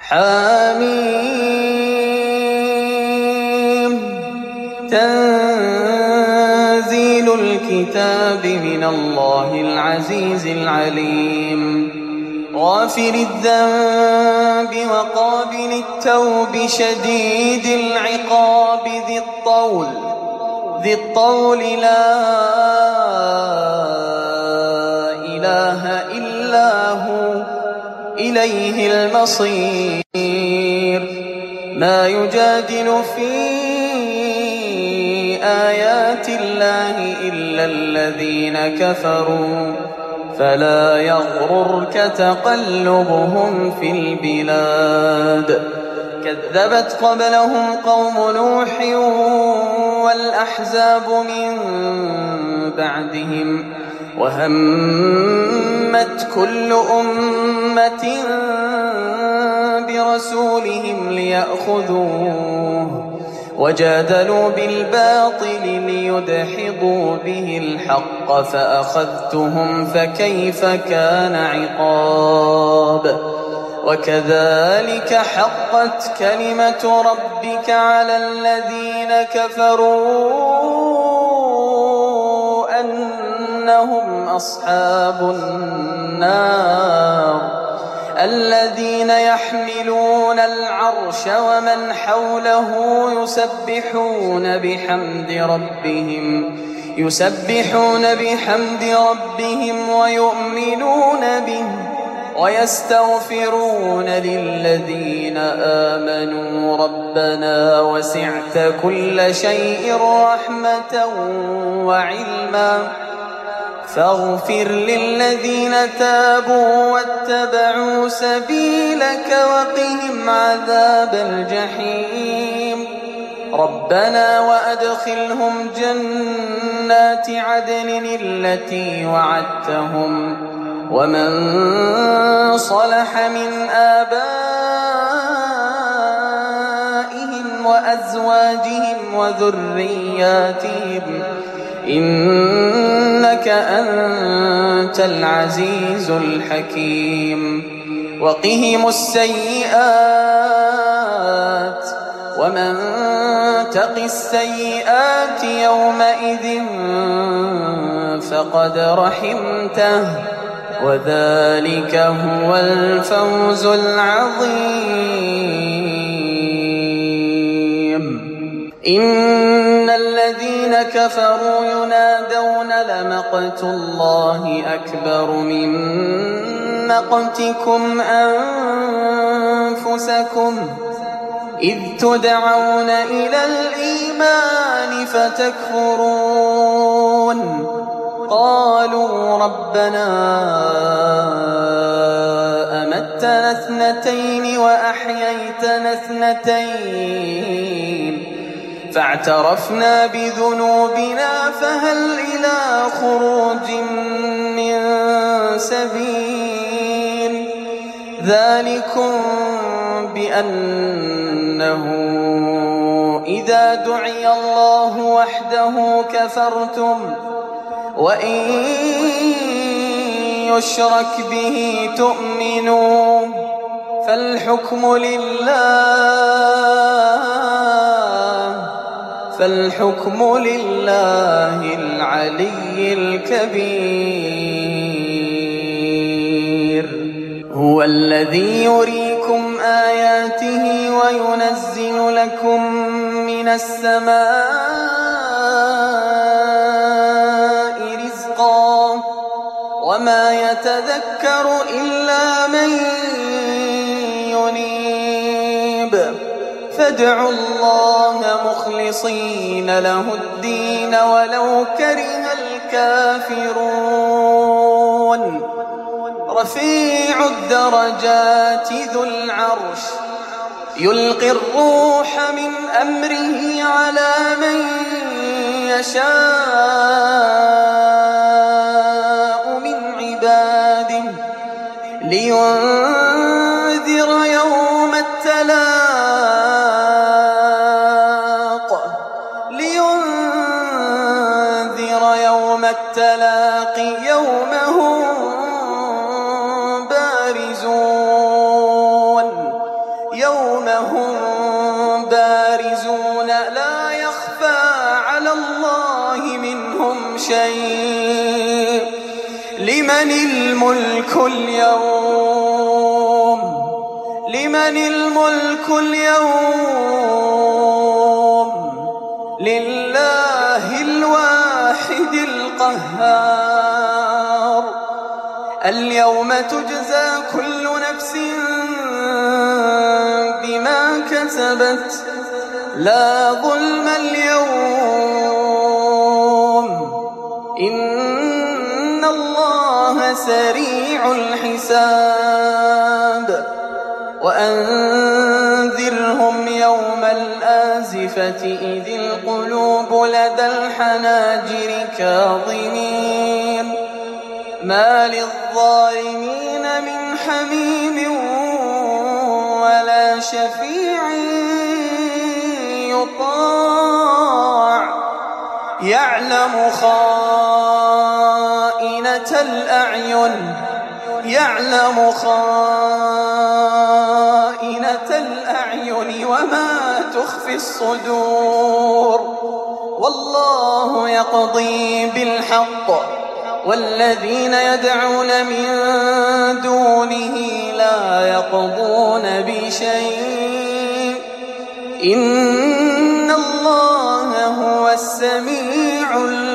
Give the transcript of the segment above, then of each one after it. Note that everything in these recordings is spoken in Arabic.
حميم تنزيل الكتاب من الله العزيز العليم غافر الذنب وقابل التوب شديد العقاب ذي الطول لا إله إلا هو إليه المصير ما يجادل في آيات الله إلا الذين كفروا فلا يغررك تقلبهم في البلاد كذبت قبلهم قوم نوح والأحزاب من بعدهم وهمت كل أمة برسولهم ليأخذوه وجادلوا بالباطل ليدحضوا به الحق فأخذتهم فكيف كان عقاب وكذلك حقت كلمة ربك على الذين كفروا أنهم أصحاب النار الذين يحملون العرش ومن حوله يسبحون بحمد ربهم ويؤمنون به ويستغفرون للذين آمنوا ربنا وسعت كل شيء رحمة وعلما فاغفر للذين تابوا واتبعوا سبيلك وقهم عذاب الجحيم ربنا وأدخلهم جنات عدن التي وعدتهم ومن صلح من آبائهم وأزواجهم وذرياتهم إنك أنت العزيز الحكيم وقهم السيئات ومن تق السيئات يومئذ فقد رحمته وذلك هو الفوز العظيم إن الذين كفروا ينادون لمقت الله أكبر من مقتكم أنفسكم إذ تدعون إلى الإيمان فتكفرون قالوا ربنا أمتنا اثنتين وأحييتنا اثنتين فاعترفنا بذنوبنا فهل إلى خروج من سبيل ذلكم بأنه إذا دعي الله وحده كفرتم وإن يشرك به تؤمنوا فالحكم لله العلي الكبير هو الذي يريكم آياته وينزل لكم من السماء رزقا وما يتذكر إلا من ينيب فادعوا الله مخلصين له الدين ولو كره الكافرون رفيع الدرجات ذو العرش يلقي الروح من أمره على من يشاء من عباده لينذر يوم التلاق يوم هم بارزون يوم هم بارزون لا يخفى على الله منهم شيء. لمن الملك اليوم؟ لمن الملك اليوم؟ لله الواحد القهار. اليوم تجزى كل نفس بما كسبت لا ظلم اليوم إن الله سريع الحساب. وأنذرهم يوم الآزفة إذ القلوب لدى الحناجر كاظمين ما للظالمين من حميم ولا شفيع يطاع يعلم خائنة الأعين وما تخفي الصدور. والله يقضي بالحق والذين يدعون من دونه لا يقضون بشيء إن الله هو السميع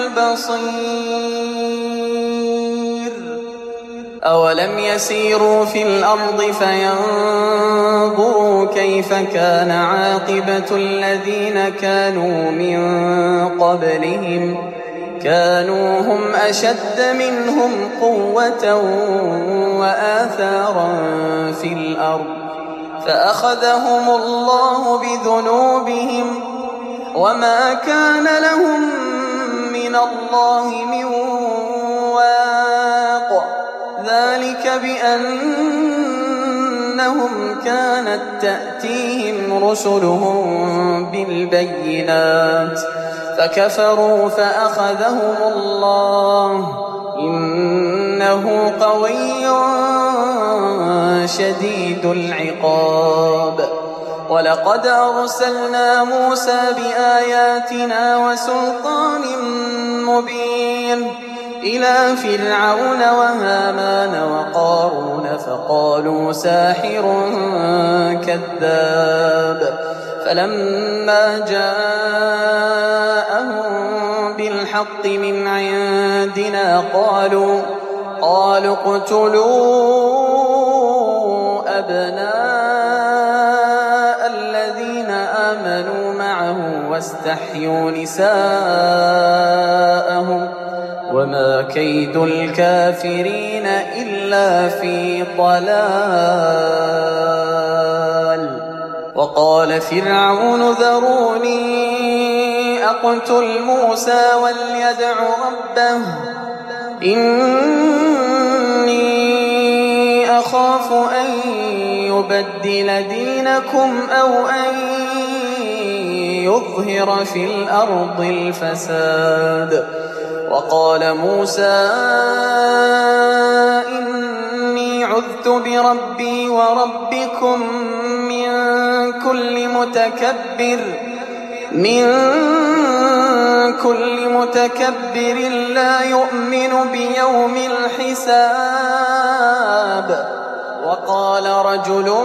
البصير. أولم يسيروا في الأرض فينظروا كيف كان عاقبة الذين كانوا من قبلهم كانوا هم أشد منهم قوة وآثارا في الأرض فأخذهم الله بذنوبهم وما كان لهم من الله من واق. ذلك بأنهم كانت تأتيهم رسلهم بالبينات فكفروا فأخذهم الله إنه قوي شديد العقاب. ولقد أرسلنا موسى بآياتنا وسلطان مبين إلى فرعون وهامان وقارون فقالوا ساحر كذاب. فلما جاءهم بالحق من عندنا قالوا اقتلوا أبناء الذين آمنوا معه واستحيوا نساءهم وما كيد الكافرين إلا في ضلال. وقال فرعون ذروني أقتل موسى وليدع ربه إني أخاف أن يبدل دينكم أو أن يظهر في الأرض الفساد. وقال موسى إني عذت بربي وربكم من كل متكبر لا يؤمن بيوم الحساب. وقال رجل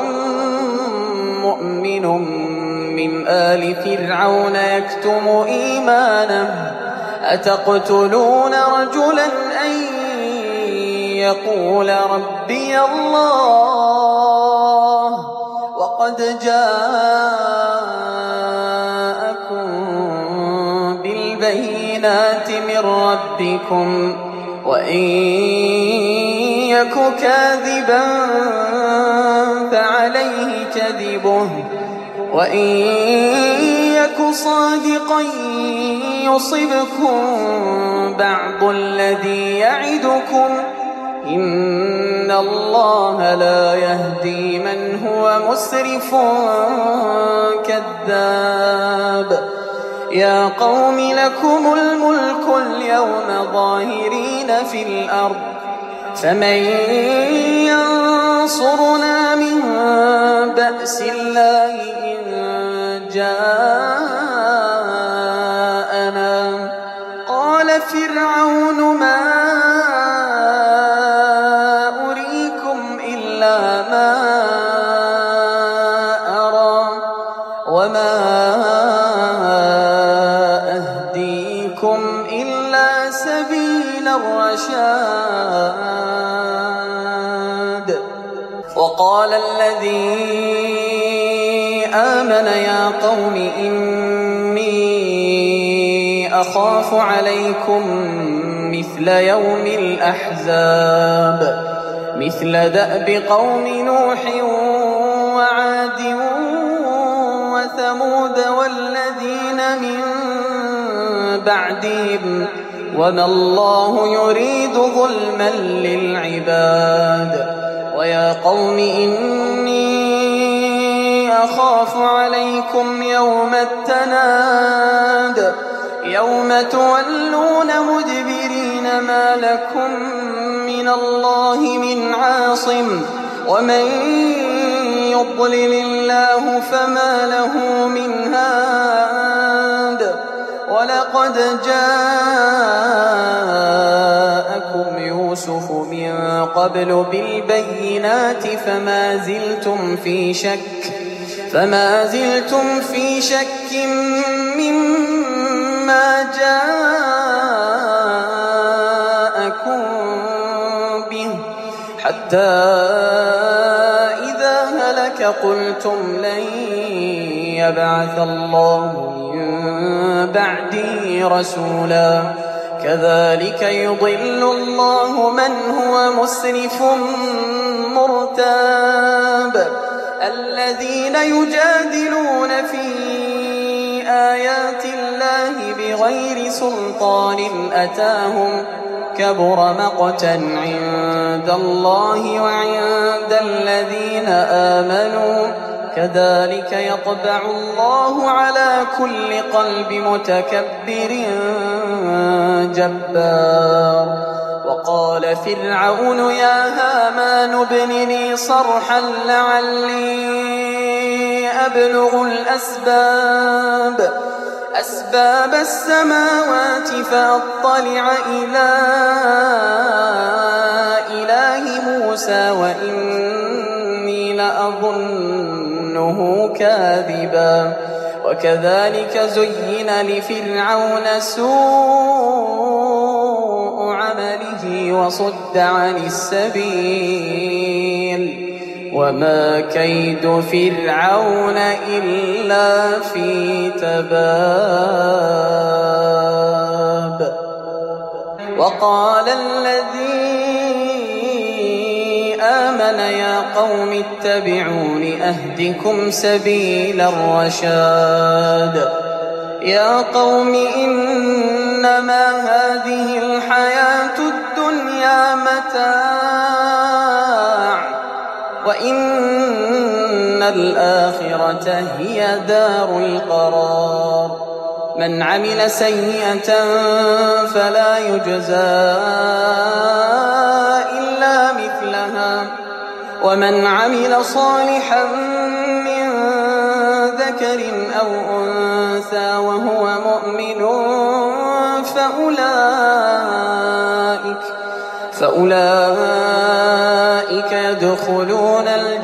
مؤمن من آل فرعون يكتم إيمانه أتقتلون رجلا أن يقول ربي الله وقد جاءكم بالبينات من ربكم وإن يك كاذبا فعليه كذبه وإن يك صادقا يصبكم بعض الذي يعدكم إن الله لا يهدي من هو مسرف كذاب. يا قوم لكم الملك اليوم ظاهرين في الأرض فمن ينصرنا من بأس الله إن جاءنا قال فرعون ما أريكم إلا ما أرى وما أهديكم إلا سبيل الرشاد وقال الذي آمن يا قوم إني أخاف عليكم مثل يوم الأحزاب مثل دأب قوم نوح وعاد وثمود والذين من بعدهم وما الله يريد ظلما للعباد ويا قوم إني أخاف عليكم يوم التناد يوم تولون مدبرين ما لكم من الله من عاصم ومن يضلل الله فما له من هاد ولقد جاءكم يوسف من قبل بالبينات فما زلتم في شك مما جاءكم به حتى إذا هلك قلتم لن يبعث الله من بعده رسولا كذلك يضل الله من هو مسرف مرتاب الذين يجادلون في آيات الله بغير سلطان أتاهم كبر مقتا عند الله وعند الذين آمنوا كذلك يطبع الله على كل قلب متكبر جبار وقال فرعون يا هامان ابن لي صرحا لعلي أبلغ أسباب السماوات فأطلع إلى إله موسى وإني لأظنه كاذبا وكذلك زين لفرعون سوء عمله وصد عن السبيل وما كيد فرعون إلا في تباب وقال الذي آمن يا قوم اتبعون أهدكم سبيل الرشاد يا قوم إنما هذه الحياة الدنيا متاع وإن الآخرة هي دار القرار من عمل سيئة فلا يجزى إلا مثلها ومن عمل صالحا من ذكر أو أنثى وهو مؤمن فأولئك يدخلون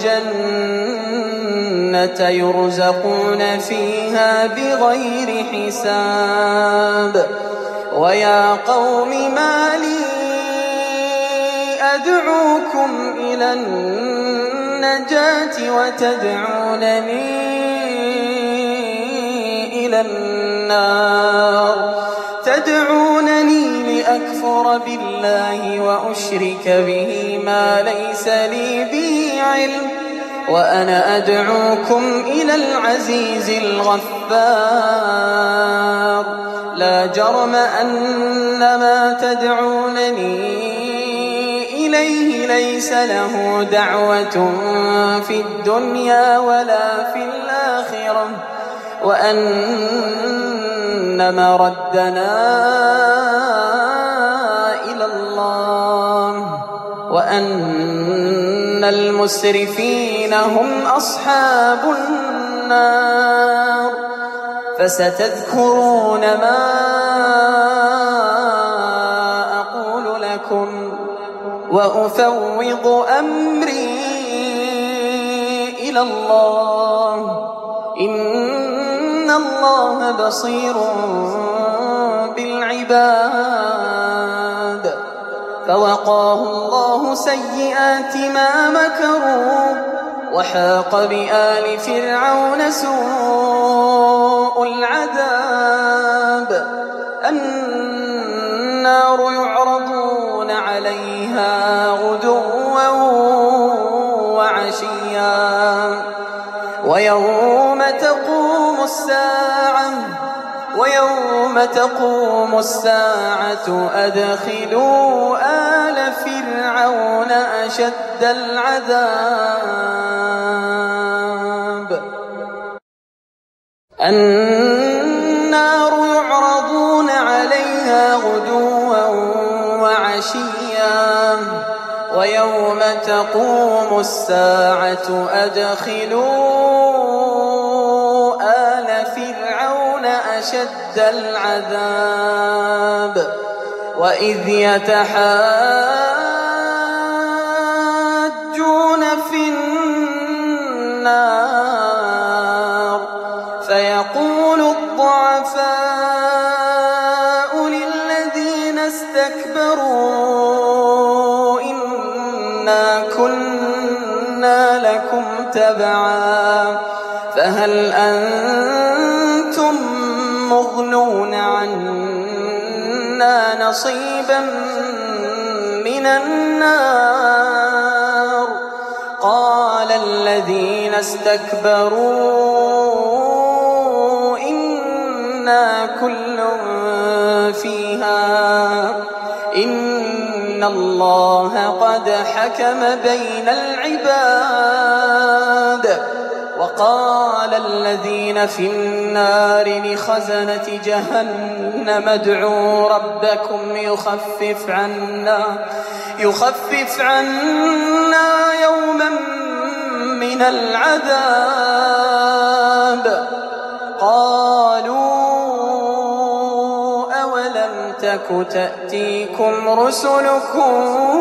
الجنة يرزقون فيها بغير حساب ويا قوم ما لي أدعوكم إلى النجاة وتدعونني إلى النار تدعونني لأكفر بالله وأشرك به ما ليس لي به علم وأنا أدعوكم إلى العزيز الغفار لا جرم أن ما تدعونني إليه ليس له دعوة في الدنيا ولا في الآخرة وأن مردنا إلى الله وأن إن المسرفين هم أصحاب النار فستذكرون ما أقول لكم وأفوض أمري إلى الله إن الله بصير بالعباد. فوقاه الله سيئات ما مكروا وحاق بآل فرعون سوء العذاب. النار يعرضون عليها غدوا وعشيا ويوم تقوم الساعة أدخلوا آل فرعون أشد العذاب. النار يعرضون عليها غدوا وعشيا ويوم تقوم الساعة أدخلوا آل فرعون أشد العذاب. وإذ يتحاجون في النار فيقول الضعفاء للذين استكبروا إنا كنا لكم تبعا فهل أنتم مغنون عنا نصيبا من النار؟ قال الذين استكبروا إنا كل فيها إن الله قد حكم بين العباد. وقال الذين في النار لخزنة جهنم ادعوا ربكم يخفف عنا يوما من العذاب. قالوا أولم تك تأتيكم رسلكم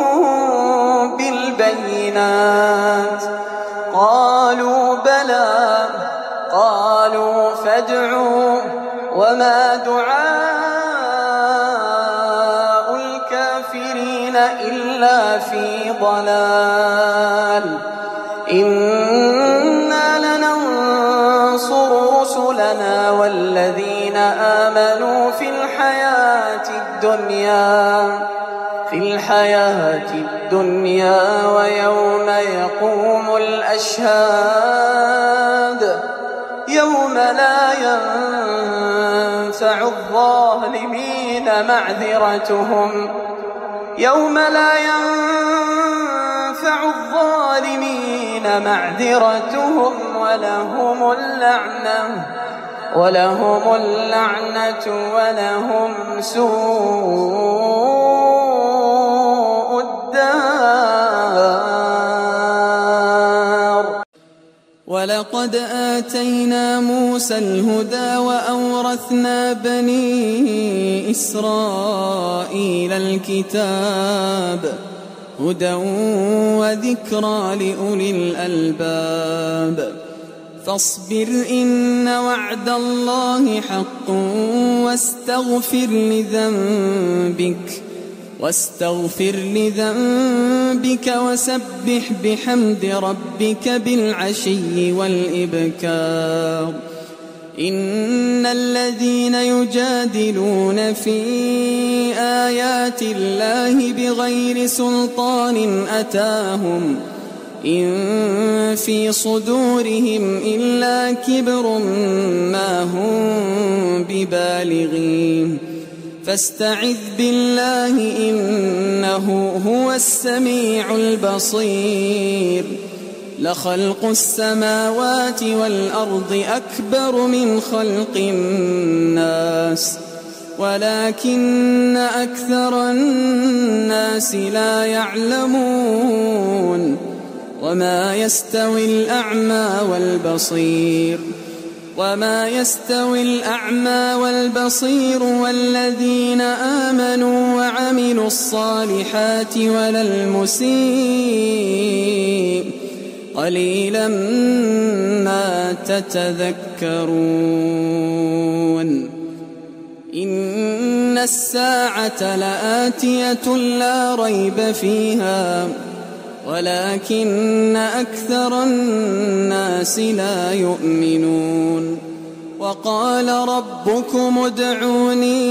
بالبينات؟ قالوا بلى. قالوا فادعوا وما دعاء الكافرين إلا في ضلال. إنا لننصر رسلنا والذين آمنوا في الحياة الدنيا ويوم يقوم الأشهاد يوم لا ينفع الظالمين معذرتهم ولهم اللعنة ولهم سوء الدار. ولقد آتينا موسى الهدى وأورثنا بني إسرائيل الكتاب هدى وذكرى لأولي الألباب. فاصبر إن وعد الله حق واستغفر لذنبك وسبح بحمد ربك بالعشي والإبكار. إن الذين يجادلون في آيات الله بغير سلطان أتاهم إن في صدورهم إلا كبر ما هم ببالغين فاستعذ بالله إنه هو السميع البصير. لخلق السماوات والأرض أكبر من خلق الناس ولكن أكثر الناس لا يعلمون. وما يستوي الأعمى والبصير والذين آمنوا وعملوا الصالحات ولا المسيء قليلا ما تتذكرون إن الساعة لآتية لا ريب فيها ولكن أكثر الناس لا يؤمنون وقال ربكم ادعوني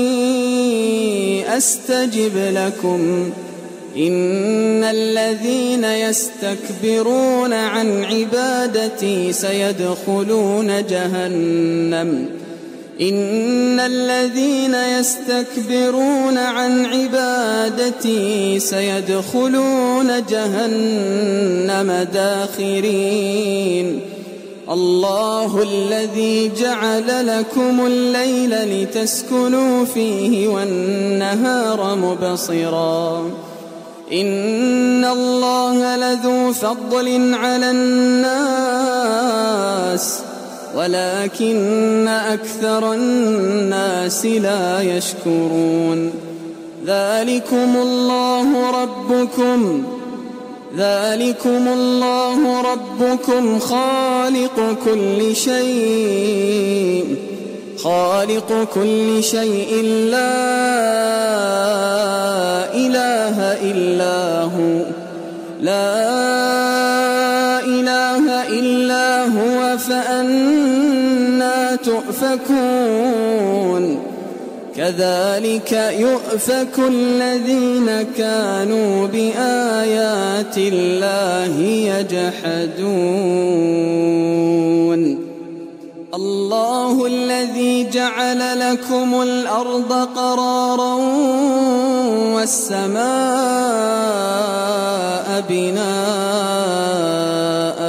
أستجب لكم إن الذين يستكبرون عن عبادتي سيدخلون جهنم إن الذين يستكبرون عن عبادتي سيدخلون جهنم داخرين الله الذي جعل لكم الليل لتسكنوا فيه والنهار مبصرا إن الله لذو فضل على الناس ولكن أكثر الناس لا يشكرون ذلكم الله ربكم خالق كل شيء لا إله إلا هو فأنى تؤفكون كذلك يؤفك الذين كانوا بآيات الله يجحدون الله الذي جعل لكم الأرض قرارا والسماء بناء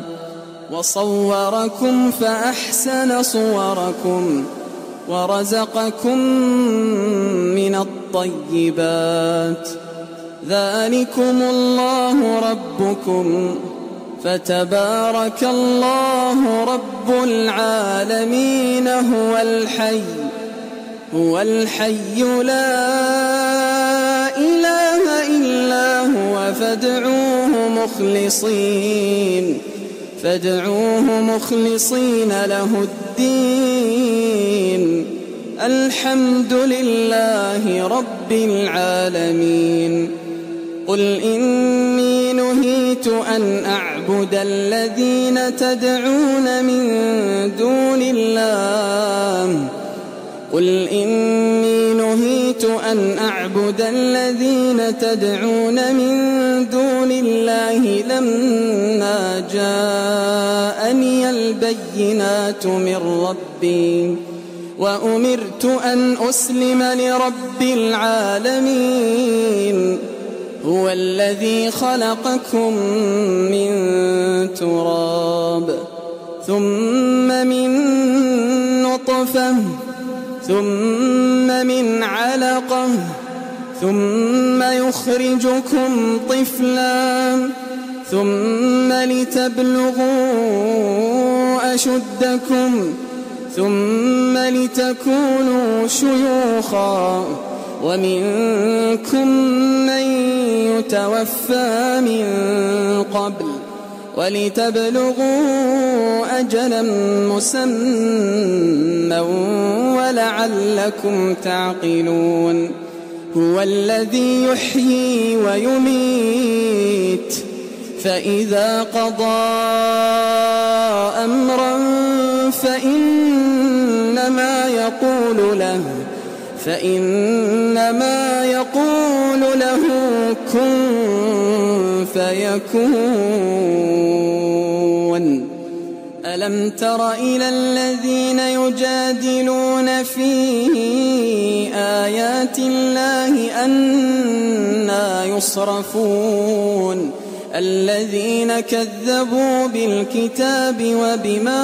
وصوركم فأحسن صوركم ورزقكم من الطيبات ذلكم الله ربكم فتبارك الله رب العالمين هو الحي لا إله إلا هو فادعوه مخلصين له الدين الحمد لله رب العالمين قل إني نهيت أن أعبد الذين تدعون من دون الله لما جاءني البينات من ربي وأمرت أن أسلم لرب العالمين هو الذي خلقكم من تراب ثم من نطفة ثم من علقة ثم يخرجكم طفلا ثم لتبلغوا أشدكم ثم لتكونوا شيوخا ومنكم من يتوفى من قبل ولتبلغوا أجلا مسمى ولعلكم تعقلون هو الذي يحيي ويميت فإذا قضى أمرا فإنما يقول له كن فيكون ألم تر إلى الذين يجادلون في آيات الله أنى يصرفون الذين كذبوا بالكتاب وبما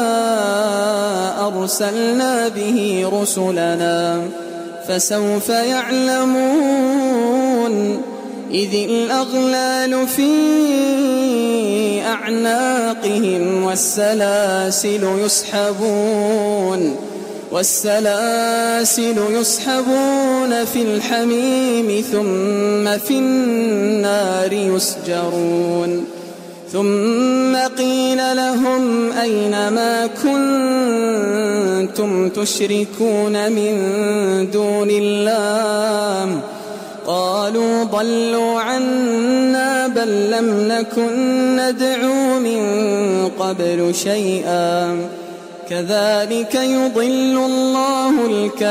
أرسلنا به رسلنا فسوف يعلمون إذ الأغلال في أعناقهم والسلاسل يسحبون في الحميم ثم في النار يسجرون ثم قيل لهم أين ما كنتم تشركون من دون الله قالوا ضلوا عنا بل لم نكن ندعو من قبل شيئا كذلك يضل الله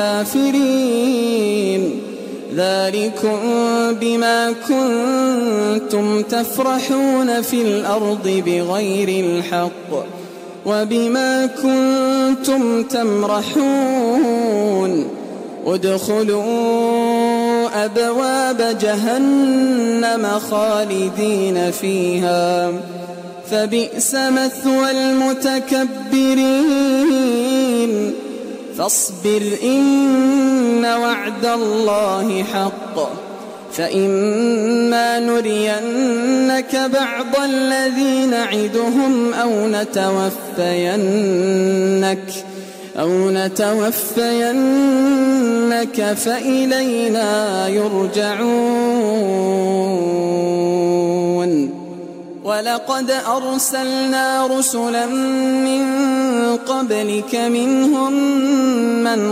الكافرين ذلكم بما كنتم تفرحون في الأرض بغير الحق وبما كنتم تمرحون ادخلوا أبواب جهنم خالدين فيها فبئس مثوى المتكبرين فاصبر إن وعد الله حق فإما نرينك بعض الذي نعدهم أو نتوفينك فإلينا يرجعون ولقد أرسلنا رسلا من قبلك منهم من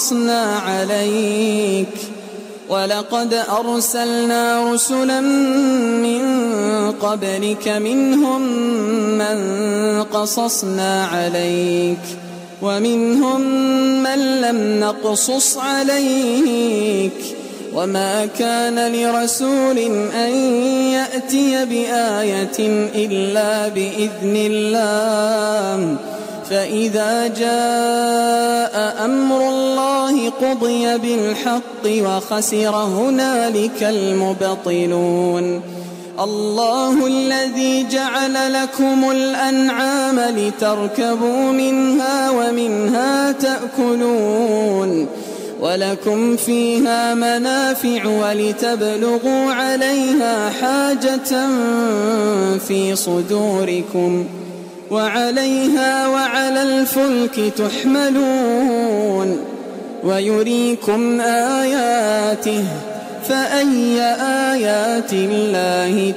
قصصنا عليك ومنهم من لم نقصص عليك وما كان لرسول أن يأتي بآية إلا بإذن الله فإذا جاء أمر الله قضي بالحق وخسر هنالك المبطلون الله الذي جعل لكم الأنعام لتركبوا منها ومنها تأكلون ولكم فيها منافع ولتبلغوا عليها حاجة في صدوركم وعليها وعلى الفلك تحملون ويريكم آياته فأي آيات الله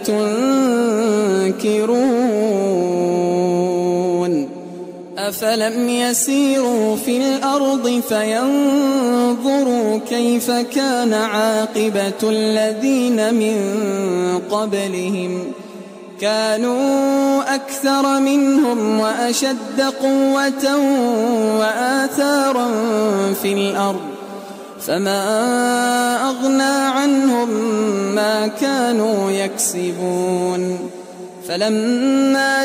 تنكرون أفلم يسيروا في الأرض فينظروا كيف كان عاقبة الذين من قبلهم كانوا أكثر منهم وأشد قوة وآثارا في الأرض فما أغنى عنهم ما كانوا يكسبون فلما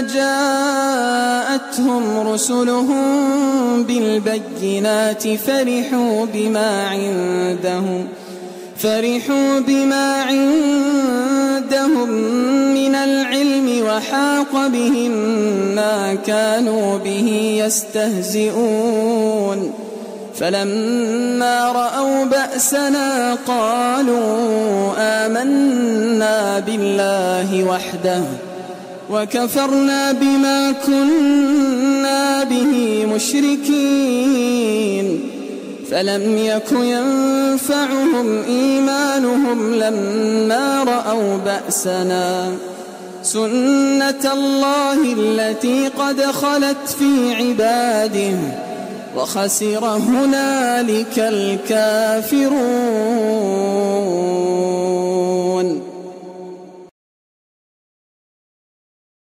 جاءتهم رسلهم بالبينات فرحوا بما عندهم من العلم وحاق بهم ما كانوا به يستهزئون فلما رأوا بأسنا قالوا آمنا بالله وحده وكفرنا بما كنا به مشركين فلم يك ينفعهم إيمانهم لما رأوا بأسنا سنة الله التي قد خلت في عباده وخسر هنالك الكافرون